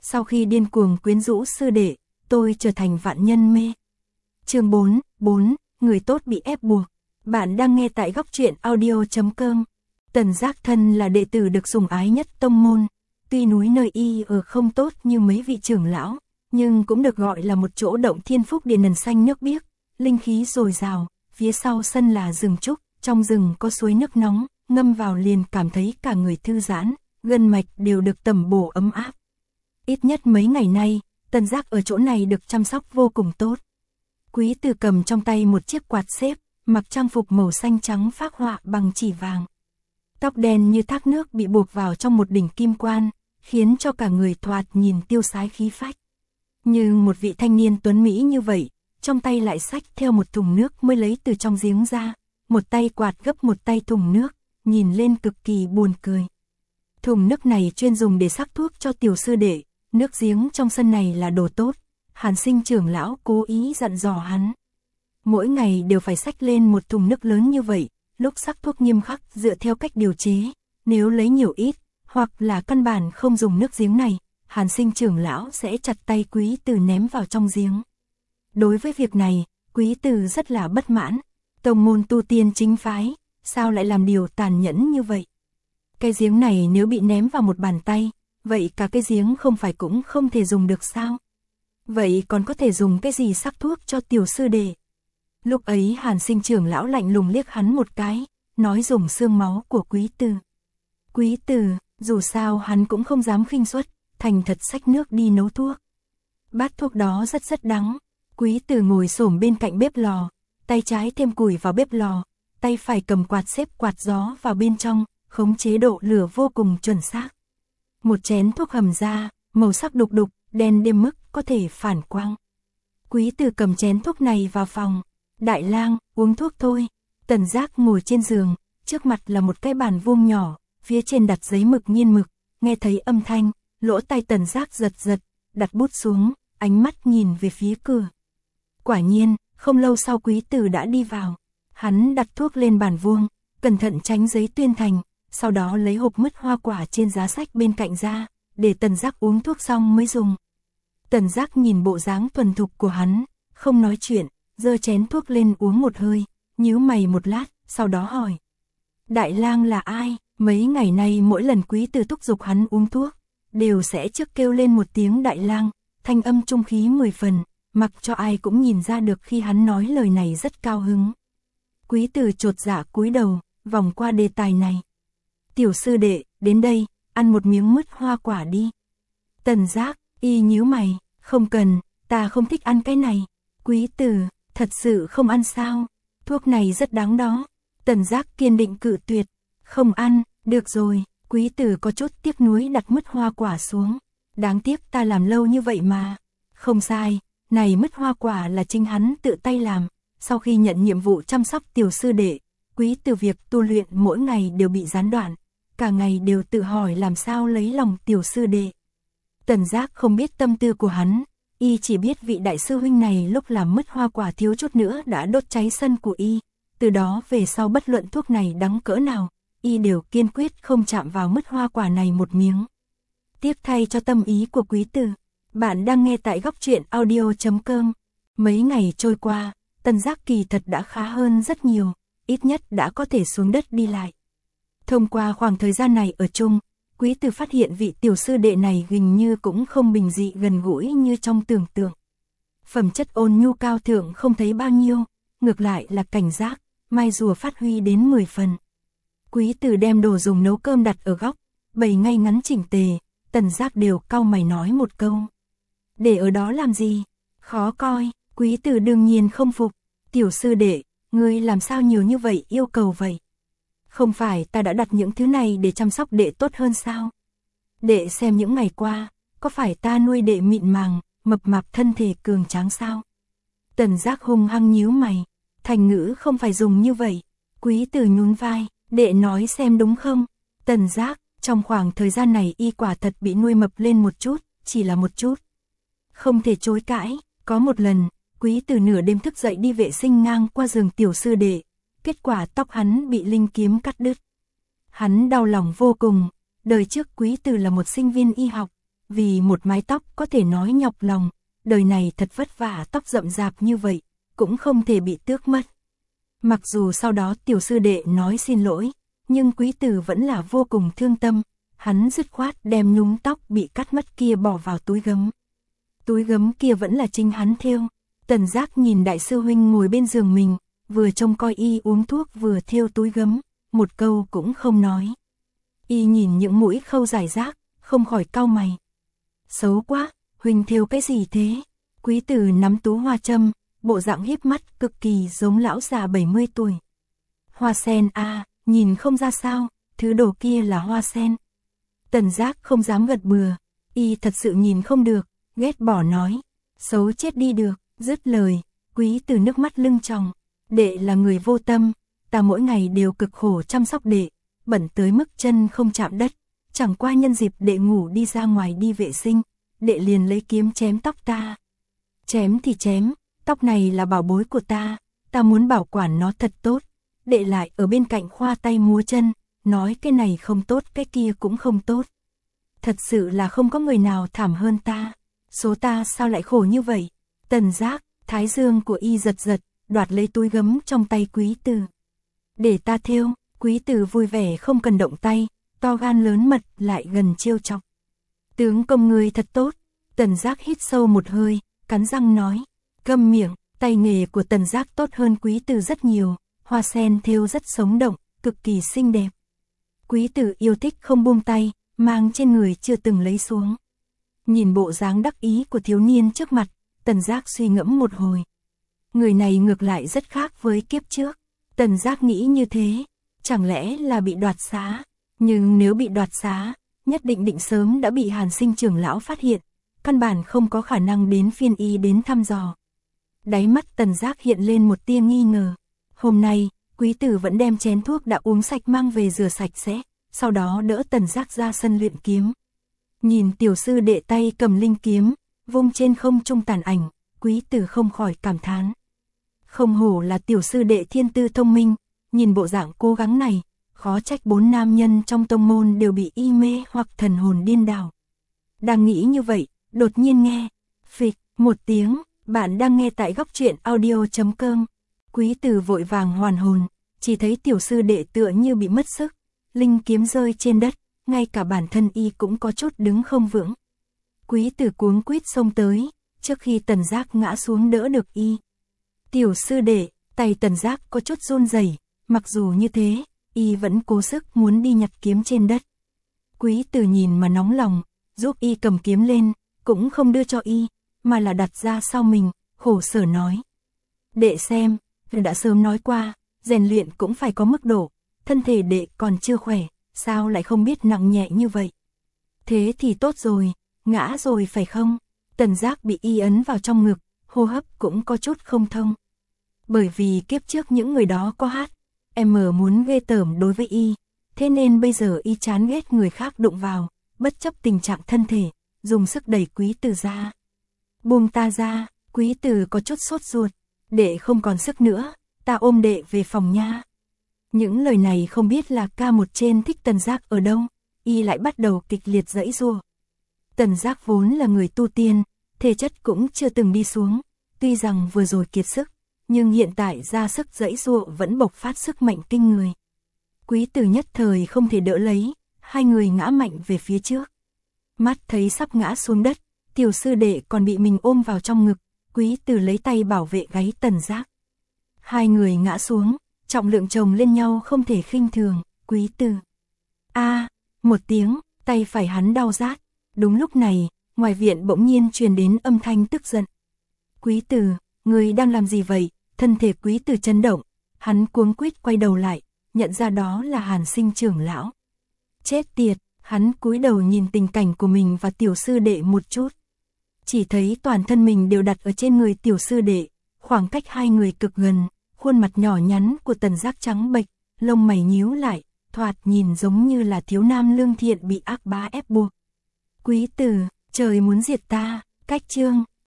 Sau khi điên cuồng quyến rũ sư đệ, tôi trở thành vạn nhân mê. Chương 4, người tốt bị ép buộc. Bạn đang nghe tại góc truyện audio.com. Tần Giác thân là đệ tử được sủng ái nhất tông môn. Tuy núi nơi y ở không tốt như mấy vị trưởng lão, nhưng cũng được gọi là một chỗ động thiên phúc địa nần xanh nước biếc, linh khí dồi dào. Phía sau sân là rừng trúc, trong rừng có suối nước nóng, ngâm vào liền cảm thấy cả người thư giãn, gân mạch đều được tẩm bổ ấm áp. Ít nhất mấy ngày nay, Tần Giác ở chỗ này được chăm sóc vô cùng tốt. Quý Từ cầm trong tay một chiếc quạt xếp, mặc trang phục màu xanh trắng phác họa bằng chỉ vàng. Tóc đen như thác nước bị buộc vào trong một đỉnh kim quan, khiến cho cả người thoạt nhìn tiêu sái khí phách. Như một vị thanh niên tuấn mỹ như vậy, trong tay lại xách theo một thùng nước mới lấy từ trong giếng ra, một tay quạt gấp một tay thùng nước, nhìn lên cực kỳ buồn cười. Thùng nước này chuyên dùng để sắc thuốc cho tiểu sư đệ, nước giếng trong sân này là đồ tốt, Hàn Sinh trưởng lão cố ý dặn dò hắn. Mỗi ngày đều phải xách lên một thùng nước lớn như vậy, lúc sắc thuốc nghiêm khắc dựa theo cách điều chế, nếu lấy nhiều ít, hoặc là căn bản không dùng nước giếng này, Hàn Sinh trưởng lão sẽ chặt tay Quý Từ ném vào trong giếng. Đối với việc này, Quý Từ rất là bất mãn, tông môn tu tiên chính phái, sao lại làm điều tàn nhẫn như vậy? Cái giếng này nếu bị ném vào một bàn tay, vậy cả cái giếng không phải cũng không thể dùng được sao? Vậy còn có thể dùng cái gì sắc thuốc cho tiểu sư đệ? Lúc ấy Hàn Sinh trưởng lão lạnh lùng liếc hắn một cái, nói dùng xương máu của Quý Từ. Quý Từ, dù sao hắn cũng không dám khinh suất, thành thật xách nước đi nấu thuốc. Bát thuốc đó rất đắng. Quý Từ ngồi xổm bên cạnh bếp lò, tay trái thêm củi vào bếp lò, tay phải cầm quạt xếp quạt gió vào bên trong, khống chế độ lửa vô cùng chuẩn xác. Một chén thuốc hầm ra, màu sắc đục đục, đen đến mức có thể phản quang. Quý Từ cầm chén thuốc này vào phòng. Đại lang, uống thuốc thôi. Tần Giác ngồi trên giường, trước mặt là một cái bàn vuông nhỏ, phía trên đặt giấy mực nghiên mực, nghe thấy âm thanh, lỗ tai Tần Giác giật, đặt bút xuống, ánh mắt nhìn về phía cửa. Quả nhiên, không lâu sau Quý Từ đã đi vào. Hắn đặt thuốc lên bàn vuông, cẩn thận tránh giấy tuyên thành, sau đó lấy hộp mứt hoa quả trên giá sách bên cạnh ra, để Tần Giác uống thuốc xong mới dùng. Tần Giác nhìn bộ dáng thuần thục của hắn, không nói chuyện, giơ chén thuốc lên uống một hơi, nhíu mày một lát, sau đó hỏi. Đại lang là ai? Mấy ngày nay mỗi lần Quý Từ thúc giục hắn uống thuốc, đều sẽ trước kêu lên một tiếng đại lang, thanh âm trung khí 10 phần, mặc cho ai cũng nhìn ra được khi hắn nói lời này rất cao hứng. Quý Từ chột dạ cúi đầu, vòng qua đề tài này. Tiểu sư đệ, đến đây, ăn một miếng mứt hoa quả đi. Tần Giác, y nhíu mày, không cần, ta không thích ăn cái này. Quý Từ, thật sự không ăn sao? Thuốc này rất đáng đó. Tần Giác kiên định cự tuyệt, không ăn, được rồi. Quý Từ có chút tiếc nuối đặt mứt hoa quả xuống. Đáng tiếc ta làm lâu như vậy mà. Không sai, này mứt hoa quả là chính hắn tự tay làm. Sau khi nhận nhiệm vụ chăm sóc tiểu sư đệ, Quý Từ việc tu luyện mỗi ngày đều bị gián đoạn, cả ngày đều tự hỏi làm sao lấy lòng tiểu sư đệ. Tần Giác không biết tâm tư của hắn, y chỉ biết vị đại sư huynh này lúc làm mứt hoa quả thiếu chút nữa đã đốt cháy sân của y, từ đó về sau bất luận thuốc này đắng cỡ nào, y đều kiên quyết không chạm vào mứt hoa quả này một miếng. Tiếc thay cho tâm ý của Quý Từ. Bạn đang nghe tại góc truyện audio.com. Mấy ngày trôi qua, Tần Giác kỳ thật đã khá hơn rất nhiều, ít nhất đã có thể xuống đất đi lại. Thông qua khoảng thời gian này ở chung, Quý Từ phát hiện vị tiểu sư đệ này hình như cũng không bình dị gần gũi như trong tưởng tượng. Phẩm chất ôn nhu cao thượng không thấy bao nhiêu, ngược lại là cảnh giác, mai rùa phát huy đến 10 phần. Quý Từ đem đồ dùng nấu cơm đặt ở góc, bày ngay ngắn chỉnh tề, Tần Giác đều cau mày nói một câu. Để ở đó làm gì? Khó coi. Quý Từ đương nhiên không phục. Tiểu sư đệ, ngươi làm sao nhiều như vậy yêu cầu vậy? Không phải ta đã đặt những thứ này để chăm sóc đệ tốt hơn sao? Đệ xem những ngày qua, có phải ta nuôi đệ mịn màng, mập mạp thân thể cường tráng sao? Tần Giác hung hăng nhíu mày. Thành ngữ không phải dùng như vậy. Quý Từ nhún vai, đệ nói xem đúng không? Tần Giác, trong khoảng thời gian này y quả thật bị nuôi mập lên một chút, chỉ là một chút. Không thể chối cãi, có một lần, Quý Từ nửa đêm thức dậy đi vệ sinh ngang qua giường tiểu sư đệ, kết quả tóc hắn bị linh kiếm cắt đứt. Hắn đau lòng vô cùng, đời trước Quý Từ là một sinh viên y học, vì một mái tóc có thể nói nhọc lòng, đời này thật vất vả tóc rậm rạp như vậy, cũng không thể bị tước mất. Mặc dù sau đó tiểu sư đệ nói xin lỗi, nhưng Quý Tử vẫn là vô cùng thương tâm, hắn dứt khoát đem nhúm tóc bị cắt mất kia bỏ vào túi gấm. Túi gấm kia vẫn là chính hắn thêu. Tần Giác nhìn đại sư huynh ngồi bên giường mình, vừa trông coi y uống thuốc vừa thêu túi gấm, một câu cũng không nói. Y nhìn những mũi khâu rải rác, không khỏi cau mày. Xấu quá, huynh thêu cái gì thế? Quý Tử nắm tú hoa châm, bộ dạng híp mắt cực kỳ giống lão già 70 tuổi. Hoa sen à, nhìn không ra sao, thứ đồ kia là hoa sen. Tần Giác không dám gật bừa, y thật sự nhìn không được, ghét bỏ nói. Xấu chết đi được, dứt lời, Quý Tử nước mắt lưng tròng. Đệ là người vô tâm, ta mỗi ngày đều cực khổ chăm sóc đệ, bẩn tới mức chân không chạm đất. Chẳng qua nhân dịp đệ ngủ đi ra ngoài đi vệ sinh, đệ liền lấy kiếm chém tóc ta. Chém thì chém, tóc này là bảo bối của ta muốn bảo quản nó thật tốt. Đệ lại ở bên cạnh khoa tay múa chân, nói cái này không tốt cái kia cũng không tốt. Thật sự là không có người nào thảm hơn ta. Số ta sao lại khổ như vậy? Tần Giác, thái dương của y giật giật, đoạt lấy túi gấm trong tay Quý Tử. Để ta thêu. Quý Tử vui vẻ không cần động tay, to gan lớn mật lại gần trêu chọc. Tướng công người thật tốt. Tần Giác hít sâu một hơi, cắn răng nói. Câm miệng. Tay nghề của Tần Giác tốt hơn Quý Tử rất nhiều, hoa sen thêu rất sống động, cực kỳ xinh đẹp. Quý Tử yêu thích không buông tay, mang trên người chưa từng lấy xuống. Nhìn bộ dáng đắc ý của thiếu niên trước mặt, Tần Giác suy ngẫm một hồi. Người này ngược lại rất khác với kiếp trước. Tần Giác nghĩ như thế, chẳng lẽ là bị đoạt xá? Nhưng nếu bị đoạt xá, nhất định sớm đã bị Hàn Sinh trưởng lão phát hiện, căn bản không có khả năng đến phiên y đến thăm dò. Đáy mắt Tần Giác hiện lên một tia nghi ngờ. Hôm nay, Quý Tử vẫn đem chén thuốc đã uống sạch mang về rửa sạch sẽ, sau đó đỡ Tần Giác ra sân luyện kiếm. Nhìn tiểu sư đệ tay cầm linh kiếm, vung trên không trung tàn ảnh, Quý Tử không khỏi cảm thán. Không hổ là tiểu sư đệ thiên tư thông minh, nhìn bộ dạng cố gắng này, khó trách 4 nam nhân trong tông môn đều bị y mê hoặc thần hồn điên đảo. Đang nghĩ như vậy, đột nhiên nghe, phịch, một tiếng, bạn đang nghe tại góc truyện audio.com. Quý Tử vội vàng hoàn hồn, chỉ thấy tiểu sư đệ tựa như bị mất sức, linh kiếm rơi trên đất, ngay cả bản thân y cũng có chút đứng không vững. Quý Tử cuống quýt xông tới, trước khi Tần Giác ngã xuống đỡ được y. Tiểu sư đệ, tay Tần Giác có chút run rẩy, mặc dù như thế, y vẫn cố sức muốn đi nhặt kiếm trên đất. Quý Tử nhìn mà nóng lòng, giúp y cầm kiếm lên, cũng không đưa cho y, mà là đặt ra sau mình, khổ sở nói. Đệ xem, đã sớm nói qua, rèn luyện cũng phải có mức độ, thân thể đệ còn chưa khỏe, sao lại không biết nặng nhẹ như vậy? Thế thì tốt rồi, ngã rồi phải không? Tần Giác bị y ấn vào trong ngực, hô hấp cũng có chút không thông. Bởi vì kiếp trước những người đó có hát, em muốn ghê tởm đối với y, thế nên bây giờ y chán ghét người khác đụng vào, bất chấp tình trạng thân thể, dùng sức đẩy Quý Tử ra. Buông ta ra, Quý Tử có chút sốt ruột, đệ không còn sức nữa, ta ôm đệ về phòng nha. Những lời này không biết là ca một trên thích Tần Giác ở đâu, y lại bắt đầu kịch liệt giãy giụa. Tần Giác vốn là người tu tiên, thể chất cũng chưa từng đi xuống, tuy rằng vừa rồi kiệt sức, nhưng hiện tại ra sức giãy giụa vẫn bộc phát sức mạnh kinh người. Quý Tử nhất thời không thể đỡ lấy, hai người ngã mạnh về phía trước. Mắt thấy sắp ngã xuống đất, tiểu sư đệ còn bị mình ôm vào trong ngực, Quý Tử lấy tay bảo vệ gáy Tần Giác. Hai người ngã xuống, trọng lượng chồng lên nhau không thể khinh thường, Quý Tử. Một tiếng, tay phải hắn đau rát. Đúng lúc này, ngoài viện bỗng nhiên truyền đến âm thanh tức giận. Quý Tử, người đang làm gì vậy? Thân thể Quý Tử chấn động, hắn cuống quýt quay đầu lại, nhận ra đó là Hàn Sinh trưởng lão. Chết tiệt, hắn cúi đầu nhìn tình cảnh của mình và tiểu sư đệ một chút. Chỉ thấy toàn thân mình đều đặt ở trên người tiểu sư đệ, khoảng cách hai người cực gần, khuôn mặt nhỏ nhắn của Tần Giác trắng bệch, lông mày nhíu lại, thoạt nhìn giống như là thiếu nam lương thiện bị ác bá ép buộc. Quý Tử, trời muốn diệt ta, cách chương.